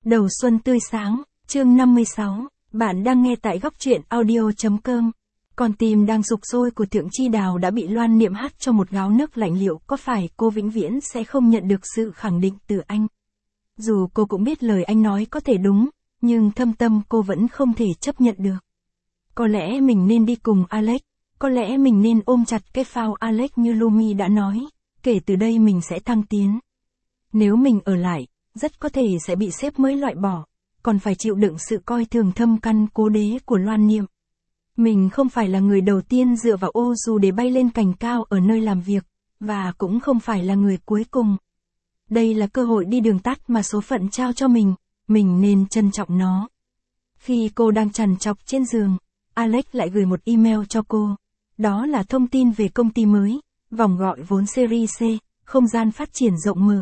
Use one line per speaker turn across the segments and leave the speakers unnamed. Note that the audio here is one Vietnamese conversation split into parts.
Đầu xuân tươi sáng, chương 56, bạn đang nghe tại góc truyện audio.com. Con tim đang sục sôi của Thượng Chi Đào đã bị Loan Niệm hắt cho một gáo nước lạnh, liệu có phải cô vĩnh viễn sẽ không nhận được sự khẳng định từ anh? Dù cô cũng biết lời anh nói có thể đúng, nhưng thâm tâm cô vẫn không thể chấp nhận được. Có lẽ mình nên đi cùng Alex, có lẽ mình nên ôm chặt cái phao Alex như Lumi đã nói, kể từ đây mình sẽ thăng tiến. Nếu mình ở lại, rất có thể sẽ bị sếp mới loại bỏ, còn phải chịu đựng sự coi thường thâm căn cố đế của Loan Niệm. Mình không phải là người đầu tiên dựa vào ô dù để bay lên cành cao ở nơi làm việc, và cũng không phải là người cuối cùng. Đây là cơ hội đi đường tắt mà số phận trao cho mình nên trân trọng nó. Khi cô đang trằn trọc trên giường, Alex lại gửi một email cho cô. Đó là thông tin về công ty mới, vòng gọi vốn Series C, không gian phát triển rộng mở.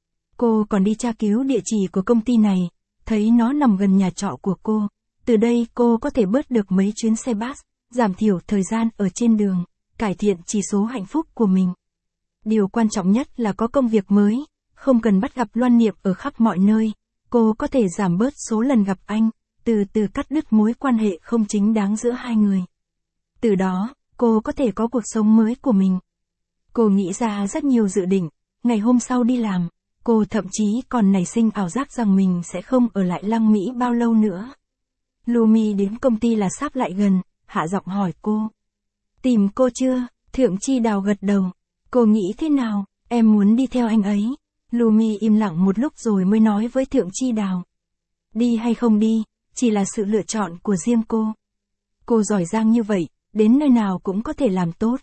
Cô còn đi tra cứu địa chỉ của công ty này, thấy nó nằm gần nhà trọ của cô. Từ đây cô có thể bớt được mấy chuyến xe bus, giảm thiểu thời gian ở trên đường, cải thiện chỉ số hạnh phúc của mình. Điều quan trọng nhất là có công việc mới, không cần bắt gặp Loan Niệm ở khắp mọi nơi. Cô có thể giảm bớt số lần gặp anh, từ từ cắt đứt mối quan hệ không chính đáng giữa hai người. Từ đó, cô có thể có cuộc sống mới của mình. Cô nghĩ ra rất nhiều dự định. Ngày hôm sau đi làm, cô thậm chí còn nảy sinh ảo giác rằng mình sẽ không ở lại Lăng Mỹ bao lâu nữa. Lumi đến công ty là sắp lại gần, hạ giọng hỏi cô. Tìm cô chưa? Thượng Chi Đào gật đầu. Cô nghĩ thế nào? Em muốn đi theo anh ấy. Lumi im lặng một lúc rồi mới nói với Thượng Chi Đào. Đi hay không đi, chỉ là sự lựa chọn của riêng cô. Cô giỏi giang như vậy, đến nơi nào cũng có thể làm tốt.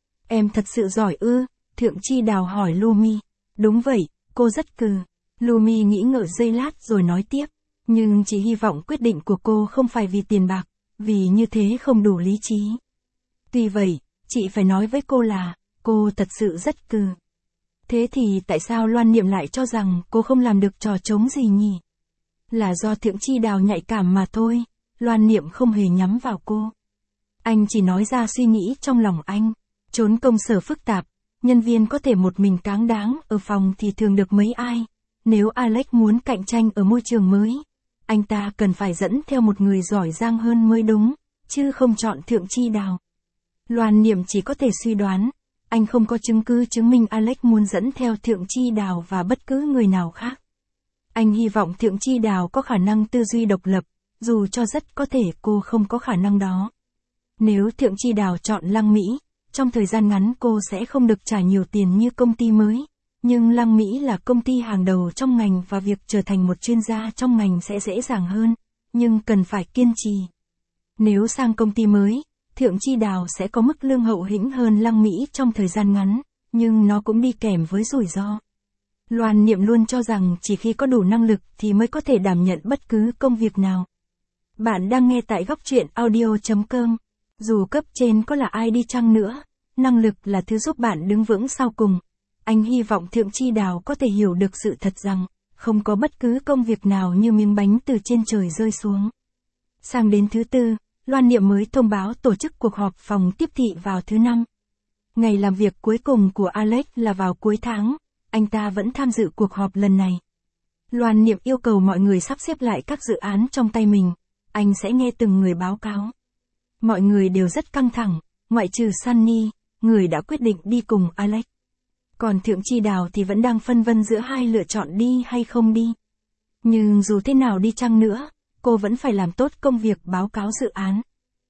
Em thật sự giỏi ư? Thượng Chi Đào hỏi Lumi. Đúng vậy, cô rất cừ. Lumi nghĩ ngợi giây lát rồi nói tiếp. Nhưng chỉ hy vọng quyết định của cô không phải vì tiền bạc, vì như thế không đủ lý trí. Tuy vậy, chị phải nói với cô là, cô thật sự rất cừ. Thế thì tại sao Loan Niệm lại cho rằng cô không làm được trò trống gì nhỉ? Là do Thượng Chi Đào nhạy cảm mà thôi, Loan Niệm không hề nhắm vào cô. Anh chỉ nói ra suy nghĩ trong lòng anh. Trốn công sở phức tạp, nhân viên có thể một mình cáng đáng ở phòng thì thường được mấy ai. Nếu Alex muốn cạnh tranh ở môi trường mới, anh ta cần phải dẫn theo một người giỏi giang hơn mới đúng, chứ không chọn Thượng Chi Đào. Loan Niệm chỉ có thể suy đoán, anh không có chứng cứ chứng minh Alex muốn dẫn theo Thượng Chi Đào và bất cứ người nào khác. Anh hy vọng Thượng Chi Đào có khả năng tư duy độc lập, dù cho rất có thể cô không có khả năng đó. Nếu Thượng Chi Đào chọn Lăng Mỹ, trong thời gian ngắn cô sẽ không được trả nhiều tiền như công ty mới. Nhưng Lăng Mỹ là công ty hàng đầu trong ngành và việc trở thành một chuyên gia trong ngành sẽ dễ dàng hơn, nhưng cần phải kiên trì. Nếu sang công ty mới, Thượng Chi Đào sẽ có mức lương hậu hĩnh hơn Lăng Mỹ trong thời gian ngắn, nhưng nó cũng đi kèm với rủi ro. Loan Niệm luôn cho rằng chỉ khi có đủ năng lực thì mới có thể đảm nhận bất cứ công việc nào. Bạn đang nghe tại góc truyện audio.com. Dù cấp trên có là ai đi chăng nữa, năng lực là thứ giúp bạn đứng vững sau cùng. Anh hy vọng Thượng Chi Đào có thể hiểu được sự thật rằng, không có bất cứ công việc nào như miếng bánh từ trên trời rơi xuống. Sang đến thứ tư, Loan Niệm mới thông báo tổ chức cuộc họp phòng tiếp thị vào thứ năm. Ngày làm việc cuối cùng của Alex là vào cuối tháng, anh ta vẫn tham dự cuộc họp lần này. Loan Niệm yêu cầu mọi người sắp xếp lại các dự án trong tay mình, anh sẽ nghe từng người báo cáo. Mọi người đều rất căng thẳng, ngoại trừ Sunny, người đã quyết định đi cùng Alex. Còn Thượng Chi Đào thì vẫn đang phân vân giữa hai lựa chọn đi hay không đi. Nhưng dù thế nào đi chăng nữa, cô vẫn phải làm tốt công việc báo cáo dự án.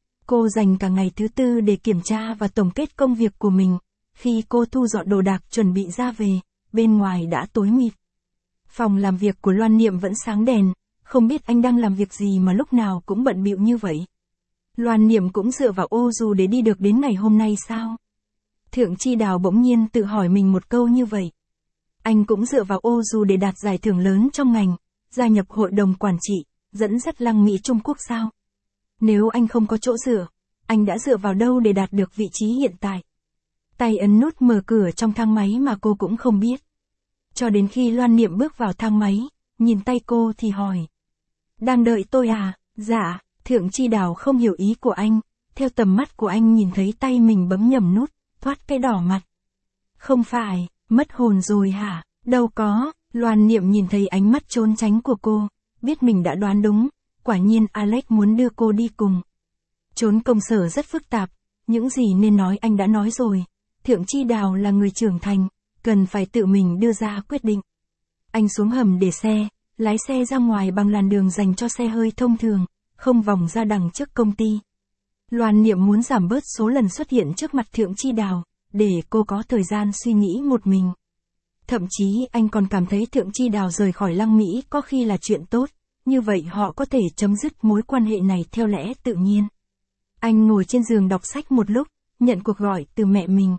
Cô dành cả ngày thứ tư để kiểm tra và tổng kết công việc của mình. Khi cô thu dọn đồ đạc chuẩn bị ra về, bên ngoài đã tối mịt. Phòng làm việc của Loan Niệm vẫn sáng đèn, không biết anh đang làm việc gì mà lúc nào cũng bận bịu như vậy. Loan Niệm cũng dựa vào ô dù để đi được đến ngày hôm nay sao? Thượng Chi Đào bỗng nhiên tự hỏi mình một câu như vậy. Anh cũng dựa vào ô dù để đạt giải thưởng lớn trong ngành, gia nhập hội đồng quản trị, dẫn dắt Lăng Mỹ Trung Quốc sao? Nếu anh không có chỗ dựa, anh đã dựa vào đâu để đạt được vị trí hiện tại? Tay ấn nút mở cửa trong thang máy mà cô cũng không biết. Cho đến khi Loan Niệm bước vào thang máy, nhìn tay cô thì hỏi. Đang đợi tôi à? Dạ. Thượng Chi Đào không hiểu ý của anh, theo tầm mắt của anh nhìn thấy tay mình bấm nhầm nút, thoát cái đỏ mặt. Không phải, mất hồn rồi hả? Đâu có, Loan Niệm nhìn thấy ánh mắt trốn tránh của cô, biết mình đã đoán đúng, quả nhiên Alex muốn đưa cô đi cùng. Trốn công sở rất phức tạp, những gì nên nói anh đã nói rồi, Thượng Chi Đào là người trưởng thành, cần phải tự mình đưa ra quyết định. Anh xuống hầm để xe, lái xe ra ngoài bằng làn đường dành cho xe hơi thông thường, không vòng ra đằng trước công ty. Loan Niệm muốn giảm bớt số lần xuất hiện trước mặt Thượng Chi Đào, để cô có thời gian suy nghĩ một mình. Thậm chí anh còn cảm thấy Thượng Chi Đào rời khỏi Lăng Mỹ có khi là chuyện tốt, như vậy họ có thể chấm dứt mối quan hệ này theo lẽ tự nhiên. Anh ngồi trên giường đọc sách một lúc, nhận cuộc gọi từ mẹ mình.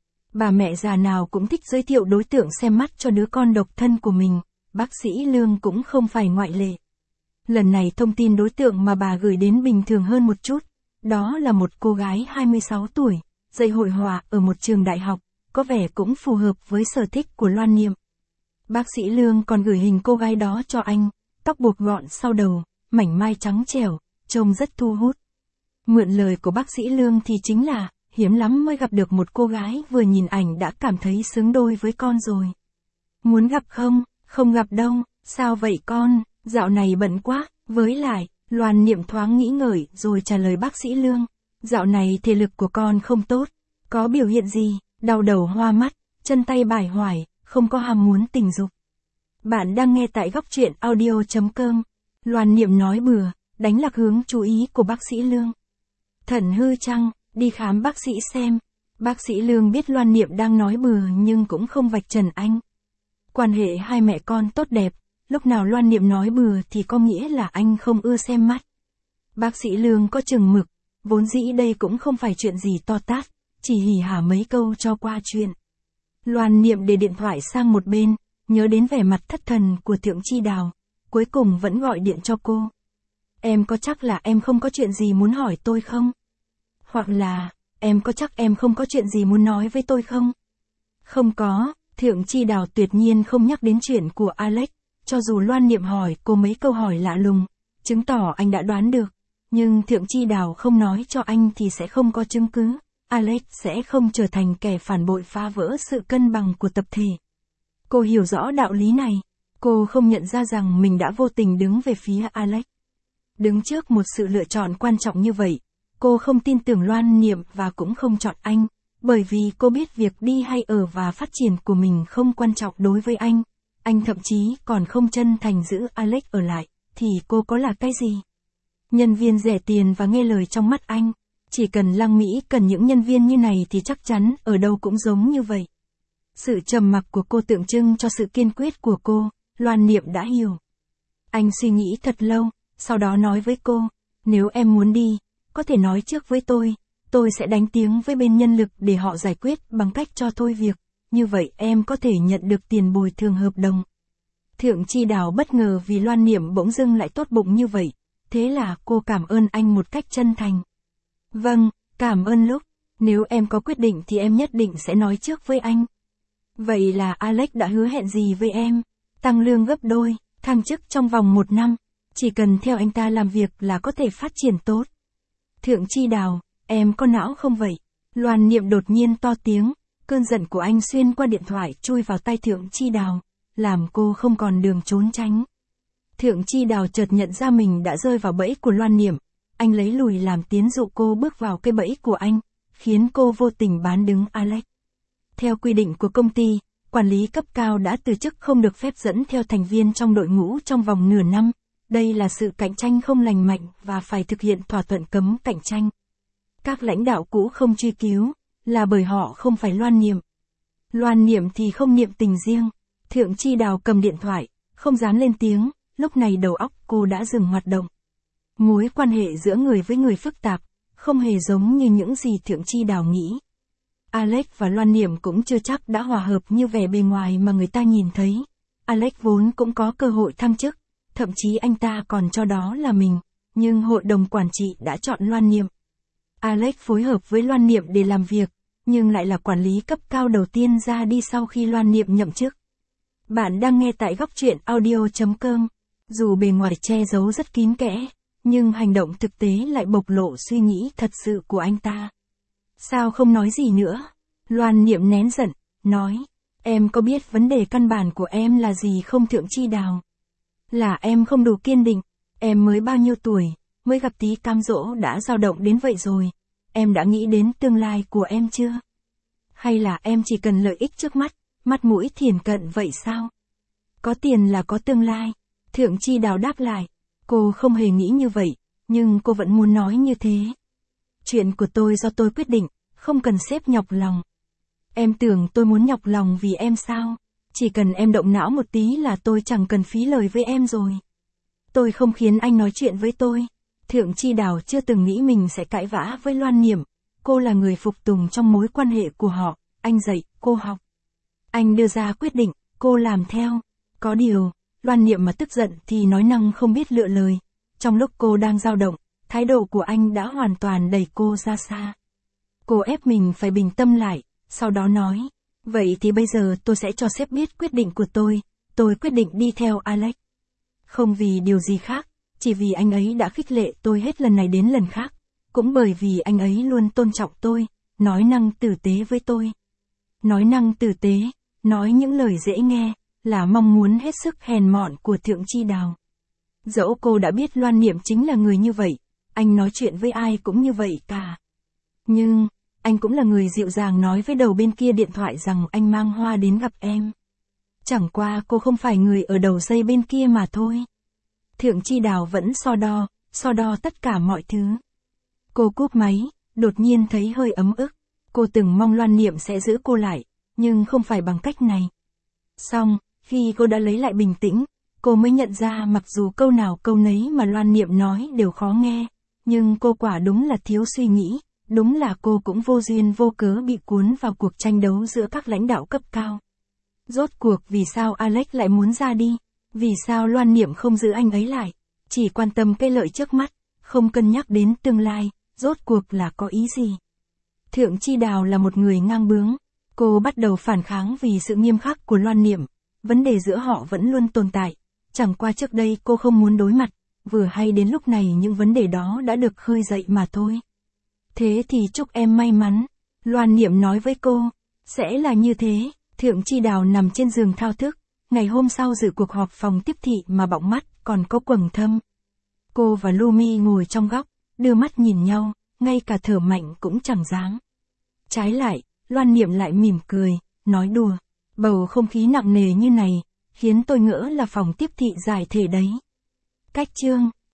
Bà mẹ già nào cũng thích giới thiệu đối tượng xem mắt cho đứa con độc thân của mình, bác sĩ Lương cũng không phải ngoại lệ. Lần này thông tin đối tượng mà bà gửi đến bình thường hơn một chút, đó là một cô gái 26 tuổi, dạy hội họa ở một trường đại học, có vẻ cũng phù hợp với sở thích của Loan Niệm. Bác sĩ Lương còn gửi hình cô gái đó cho anh, tóc buộc gọn sau đầu, mảnh mai trắng trẻo, trông rất thu hút. Mượn lời của bác sĩ Lương thì chính là, hiếm lắm mới gặp được một cô gái vừa nhìn ảnh đã cảm thấy xứng đôi với con rồi. Muốn gặp không? Không gặp đâu, sao vậy con, dạo này bận quá, với lại, Loan Niệm thoáng nghĩ ngợi rồi trả lời bác sĩ Lương. Dạo này thể lực của con không tốt, có biểu hiện gì, đau đầu hoa mắt, chân tay bải hoài, không có ham muốn tình dục. Bạn đang nghe tại góc truyện audio.com. Loan Niệm nói bừa, đánh lạc hướng chú ý của bác sĩ Lương. Thận hư chăng, đi khám bác sĩ xem. Bác sĩ Lương biết Loan Niệm đang nói bừa nhưng cũng không vạch trần anh. Quan hệ hai mẹ con tốt đẹp, lúc nào Loan Niệm nói bừa thì có nghĩa là anh không ưa xem mắt. Bác sĩ Lương có chừng mực, vốn dĩ đây cũng không phải chuyện gì to tát, chỉ hỉ hả mấy câu cho qua chuyện. Loan Niệm để điện thoại sang một bên, nhớ đến vẻ mặt thất thần của Thượng Chi Đào, cuối cùng vẫn gọi điện cho cô. Em có chắc là em không có chuyện gì muốn hỏi tôi không? Hoặc là, em có chắc em không có chuyện gì muốn nói với tôi không? Không có, Thượng Chi Đào tuyệt nhiên không nhắc đến chuyện của Alex, cho dù Loan Niệm hỏi cô mấy câu hỏi lạ lùng, chứng tỏ anh đã đoán được, nhưng Thượng Chi Đào không nói cho anh thì sẽ không có chứng cứ, Alex sẽ không trở thành kẻ phản bội phá vỡ sự cân bằng của tập thể. Cô hiểu rõ đạo lý này, cô không nhận ra rằng mình đã vô tình đứng về phía Alex. Đứng trước một sự lựa chọn quan trọng như vậy, cô không tin tưởng Loan Niệm và cũng không chọn anh, bởi vì cô biết việc đi hay ở và phát triển của mình không quan trọng đối với anh. Anh thậm chí còn không chân thành giữ Alex ở lại, thì cô có là cái gì? Nhân viên rẻ tiền và nghe lời trong mắt anh. Chỉ cần Lăng Mỹ cần những nhân viên như này thì chắc chắn ở đâu cũng giống như vậy. Sự trầm mặc của cô tượng trưng cho sự kiên quyết của cô, Loan Niệm đã hiểu. Anh suy nghĩ thật lâu, sau đó nói với cô, nếu em muốn đi, có thể nói trước với tôi sẽ đánh tiếng với bên nhân lực để họ giải quyết bằng cách cho thôi việc, như vậy em có thể nhận được tiền bồi thường hợp đồng. Thượng Chi Đào bất ngờ vì Loan Niệm bỗng dưng lại tốt bụng như vậy, thế là cô cảm ơn anh một cách chân thành. Vâng, cảm ơn lúc, nếu em có quyết định thì em nhất định sẽ nói trước với anh. Vậy là Alex đã hứa hẹn gì với em? Tăng lương gấp đôi, thăng chức trong vòng 1 năm, chỉ cần theo anh ta làm việc là có thể phát triển tốt. Thượng Chi Đào, em có não không vậy? Loan Niệm đột nhiên to tiếng, cơn giận của anh xuyên qua điện thoại chui vào tay Thượng Chi Đào, làm cô không còn đường trốn tránh. Thượng Chi Đào chợt nhận ra mình đã rơi vào bẫy của Loan Niệm, anh lấy lùi làm tiến dụ cô bước vào cái bẫy của anh, khiến cô vô tình bán đứng Alex. Theo quy định của công ty, quản lý cấp cao đã từ chức không được phép dẫn theo thành viên trong đội ngũ trong vòng nửa năm. Đây là sự cạnh tranh không lành mạnh và phải thực hiện thỏa thuận cấm cạnh tranh. Các lãnh đạo cũ không truy cứu, là bởi họ không phải Loan Niệm. Loan Niệm thì không niệm tình riêng. Thượng Chi Đào cầm điện thoại, không dám lên tiếng, lúc này đầu óc cô đã dừng hoạt động. Mối quan hệ giữa người với người phức tạp, không hề giống như những gì Thượng Chi Đào nghĩ. Alex và Loan Niệm cũng chưa chắc đã hòa hợp như vẻ bề ngoài mà người ta nhìn thấy. Alex vốn cũng có cơ hội thăng chức, thậm chí anh ta còn cho đó là mình, nhưng hội đồng quản trị đã chọn Loan Niệm. Alex phối hợp với Loan Niệm để làm việc, nhưng lại là quản lý cấp cao đầu tiên ra đi sau khi Loan Niệm nhậm chức. Bạn đang nghe tại góc truyện audio.com. Dù bề ngoài che giấu rất kín kẽ, nhưng hành động thực tế lại bộc lộ suy nghĩ thật sự của anh ta. Sao không nói gì nữa? Loan Niệm nén giận, nói, em có biết vấn đề căn bản của em là gì không Thượng Chi Đào? Là em không đủ kiên định, em mới bao nhiêu tuổi, mới gặp tí cam dỗ đã dao động đến vậy rồi. Em đã nghĩ đến tương lai của em chưa? Hay là em chỉ cần lợi ích trước mắt, mặt mũi thiển cận vậy sao? Có tiền là có tương lai. Thượng Chi Đào đáp lại. Cô không hề nghĩ như vậy, nhưng cô vẫn muốn nói như thế. Chuyện của tôi do tôi quyết định, không cần sếp nhọc lòng. Em tưởng tôi muốn nhọc lòng vì em sao? Chỉ cần em động não một tí là tôi chẳng cần phí lời với em rồi. Tôi không khiến anh nói chuyện với tôi. Thượng Chi Đào chưa từng nghĩ mình sẽ cãi vã với Loan Niệm. Cô là người phục tùng trong mối quan hệ của họ. Anh dạy, cô học. Anh đưa ra quyết định, cô làm theo. Có điều, Loan Niệm mà tức giận thì nói năng không biết lựa lời. Trong lúc cô đang dao động, thái độ của anh đã hoàn toàn đẩy cô ra xa. Cô ép mình phải bình tâm lại, sau đó nói. Vậy thì bây giờ tôi sẽ cho sếp biết quyết định của tôi quyết định đi theo Alex. Không vì điều gì khác, chỉ vì anh ấy đã khích lệ tôi hết lần này đến lần khác. Cũng bởi vì anh ấy luôn tôn trọng tôi, nói năng tử tế với tôi. Nói năng tử tế, nói những lời dễ nghe, là mong muốn hết sức hèn mọn của Thượng Chi Đào. Dẫu cô đã biết Loan Niệm chính là người như vậy, anh nói chuyện với ai cũng như vậy cả. Nhưng, anh cũng là người dịu dàng nói với đầu bên kia điện thoại rằng anh mang hoa đến gặp em. Chẳng qua cô không phải người ở đầu dây bên kia mà thôi. Thượng Chi Đào vẫn so đo tất cả mọi thứ. Cô cúp máy, đột nhiên thấy hơi ấm ức. Cô từng mong Loan Niệm sẽ giữ cô lại, nhưng không phải bằng cách này. Xong, khi cô đã lấy lại bình tĩnh, cô mới nhận ra mặc dù câu nào câu nấy mà Loan Niệm nói đều khó nghe, nhưng cô quả đúng là thiếu suy nghĩ, đúng là cô cũng vô duyên vô cớ bị cuốn vào cuộc tranh đấu giữa các lãnh đạo cấp cao. Rốt cuộc vì sao Alex lại muốn ra đi? Vì sao Loan Niệm không giữ anh ấy lại? Chỉ quan tâm cái lợi trước mắt, không cân nhắc đến tương lai, rốt cuộc là có ý gì? Thượng Chi Đào là một người ngang bướng. Cô bắt đầu phản kháng vì sự nghiêm khắc của Loan Niệm. Vấn đề giữa họ vẫn luôn tồn tại. Chẳng qua trước đây cô không muốn đối mặt, vừa hay đến lúc này những vấn đề đó đã được khơi dậy mà thôi. Thế thì chúc em may mắn. Loan Niệm nói với cô. Sẽ là như thế. Thượng Chi Đào nằm trên giường thao thức. Ngày hôm sau dự cuộc họp phòng tiếp thị mà bọng mắt còn có quầng thâm. Cô và Lumi ngồi trong góc, đưa mắt nhìn nhau, ngay cả thở mạnh cũng chẳng dám. Trái lại, Loan Niệm lại mỉm cười, nói đùa. Bầu không khí nặng nề như này, khiến tôi ngỡ là phòng tiếp thị giải thể đấy. Cách chương